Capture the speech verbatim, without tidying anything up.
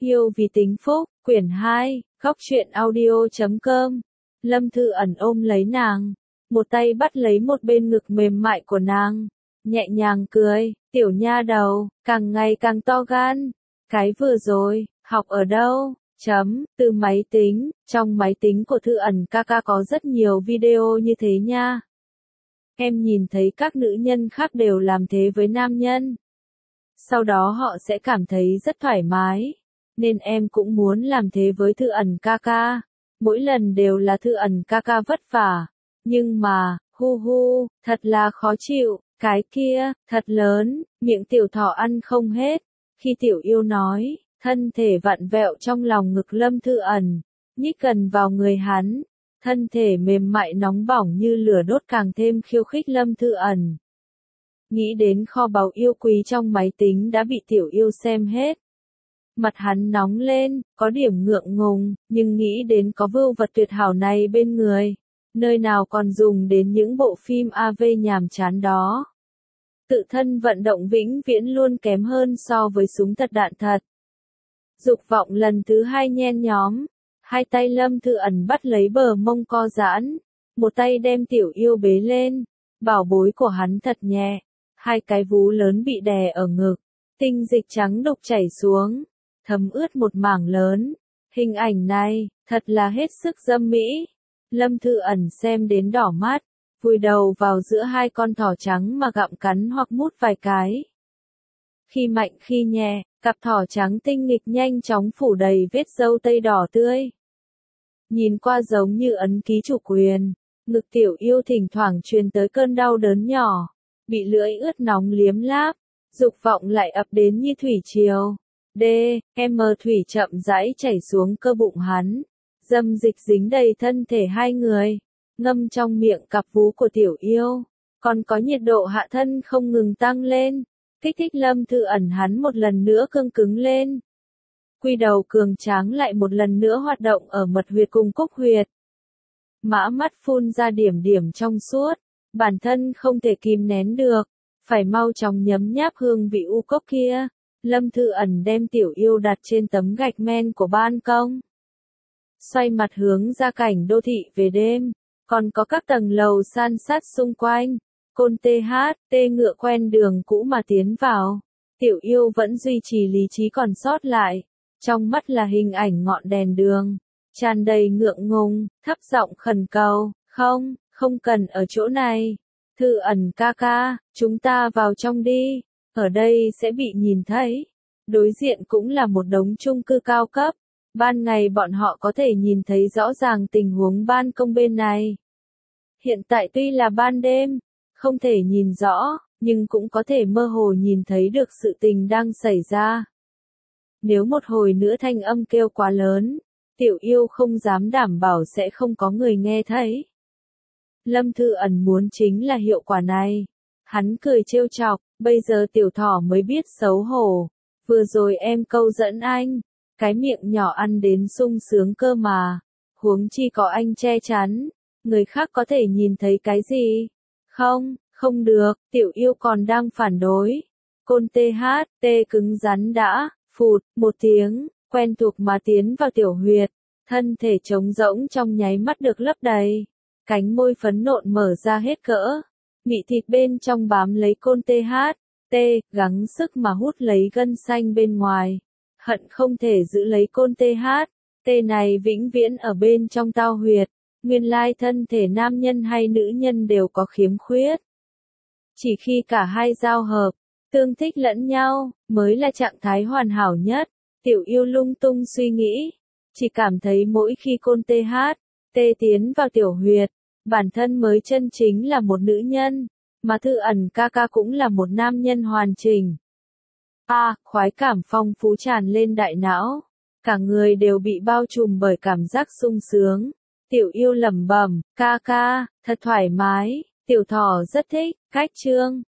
Yêu vì tính phúc, quyển hai, góc truyện audio chấm com. Lâm Thư Ẩn ôm lấy nàng, một tay bắt lấy một bên ngực mềm mại của nàng, nhẹ nhàng cười, tiểu nha đầu, càng ngày càng to gan. Cái vừa rồi, học ở đâu? Chấm, từ máy tính, trong máy tính của Thư Ẩn ca ca có rất nhiều video như thế nha. Em nhìn thấy các nữ nhân khác đều làm thế với nam nhân. Sau đó họ sẽ cảm thấy rất thoải mái. Nên em cũng muốn làm thế với Thư Ẩn ca ca. Mỗi lần đều là Thư Ẩn ca ca vất vả. Nhưng mà, hu hu, thật là khó chịu, cái kia, thật lớn, miệng tiểu thỏ ăn không hết. Khi tiểu yêu nói, thân thể vặn vẹo trong lòng ngực Lâm Thư Ẩn, nhích gần vào người hắn. Thân thể mềm mại nóng bỏng như lửa đốt càng thêm khiêu khích Lâm Thư Ẩn. Nghĩ đến kho báu yêu quý trong máy tính đã bị tiểu yêu xem hết. Mặt hắn nóng lên, có điểm ngượng ngùng, nhưng nghĩ đến có vưu vật tuyệt hảo này bên người. Nơi nào còn dùng đến những bộ phim a vê nhàm chán đó. Tự thân vận động vĩnh viễn luôn kém hơn so với súng thật đạn thật. Dục vọng lần thứ hai nhen nhóm. Hai tay Lâm Thư Ẩn bắt lấy bờ mông co giãn. Một tay đem tiểu yêu bế lên. Bảo bối của hắn thật nhẹ. Hai cái vú lớn bị đè ở ngực. Tinh dịch trắng đục chảy xuống. Thấm ướt một mảng lớn. Hình ảnh này, thật là hết sức dâm mỹ. Lâm Thư Ẩn xem đến đỏ mắt. Vùi đầu vào giữa hai con thỏ trắng mà gặm cắn hoặc mút vài cái. Khi mạnh khi nhẹ, cặp thỏ trắng tinh nghịch nhanh chóng phủ đầy vết râu tây đỏ tươi. Nhìn qua giống như ấn ký chủ quyền, ngực tiểu yêu thỉnh thoảng truyền tới cơn đau đớn nhỏ, bị lưỡi ướt nóng liếm láp, dục vọng lại ập đến như thủy triều. D, M thủy chậm rãi chảy xuống cơ bụng hắn, dâm dịch dính đầy thân thể hai người, ngâm trong miệng cặp vú của tiểu yêu, còn có nhiệt độ hạ thân không ngừng tăng lên. Kích thích Lâm Thư Ẩn hắn một lần nữa cương cứng lên. Quy đầu cường tráng lại một lần nữa hoạt động ở mật huyệt cùng cúc huyệt. Mã mắt phun ra điểm điểm trong suốt, bản thân không thể kìm nén được, phải mau chóng nhấm nháp hương vị u cốc kia. Lâm Thư Ẩn đem tiểu yêu đặt trên tấm gạch men của ban công. Xoay mặt hướng ra cảnh đô thị về đêm, còn có các tầng lầu san sát xung quanh. Côn tê hát, tê ngựa quen đường cũ mà tiến vào. Tiểu yêu vẫn duy trì lý trí còn sót lại. Trong mắt là hình ảnh ngọn đèn đường. Tràn đầy ngượng ngùng, thấp giọng khẩn cầu. Không, không cần ở chỗ này. Thư Ẩn ca ca, chúng ta vào trong đi. Ở đây sẽ bị nhìn thấy. Đối diện cũng là một đống chung cư cao cấp. Ban ngày bọn họ có thể nhìn thấy rõ ràng tình huống ban công bên này. Hiện tại tuy là ban đêm, không thể nhìn rõ, nhưng cũng có thể mơ hồ nhìn thấy được sự tình đang xảy ra. Nếu một hồi nữa thanh âm kêu quá lớn, tiểu yêu không dám đảm bảo sẽ không có người nghe thấy. Lâm Thư Ẩn muốn chính là hiệu quả này. Hắn cười trêu chọc, bây giờ tiểu thỏ mới biết xấu hổ. Vừa rồi em câu dẫn anh, cái miệng nhỏ ăn đến sung sướng cơ mà. Huống chi có anh che chắn, người khác có thể nhìn thấy cái gì? Không, không được, tiểu yêu còn đang phản đối. Côn tê hát, tê cứng rắn đã, phụt, một tiếng, quen thuộc mà tiến vào tiểu huyệt. Thân thể trống rỗng trong nháy mắt được lấp đầy. Cánh môi phấn nộn mở ra hết cỡ. Mị thịt bên trong bám lấy côn tê hát, tê, gắng sức mà hút lấy gân xanh bên ngoài. Hận không thể giữ lấy côn tê hát, tê này vĩnh viễn ở bên trong tao huyệt. Nguyên lai thân thể nam nhân hay nữ nhân đều có khiếm khuyết. Chỉ khi cả hai giao hợp, tương thích lẫn nhau, mới là trạng thái hoàn hảo nhất. Tiểu yêu lung tung suy nghĩ, chỉ cảm thấy mỗi khi côn tê hát, tê tiến vào tiểu huyệt, bản thân mới chân chính là một nữ nhân, mà Thư Ẩn ca ca cũng là một nam nhân hoàn chỉnh. A, à, khoái cảm phong phú tràn lên đại não, cả người đều bị bao trùm bởi cảm giác sung sướng. Tiểu yêu lẩm bẩm, ca ca, thật thoải mái, tiểu thỏ rất thích, cách chương.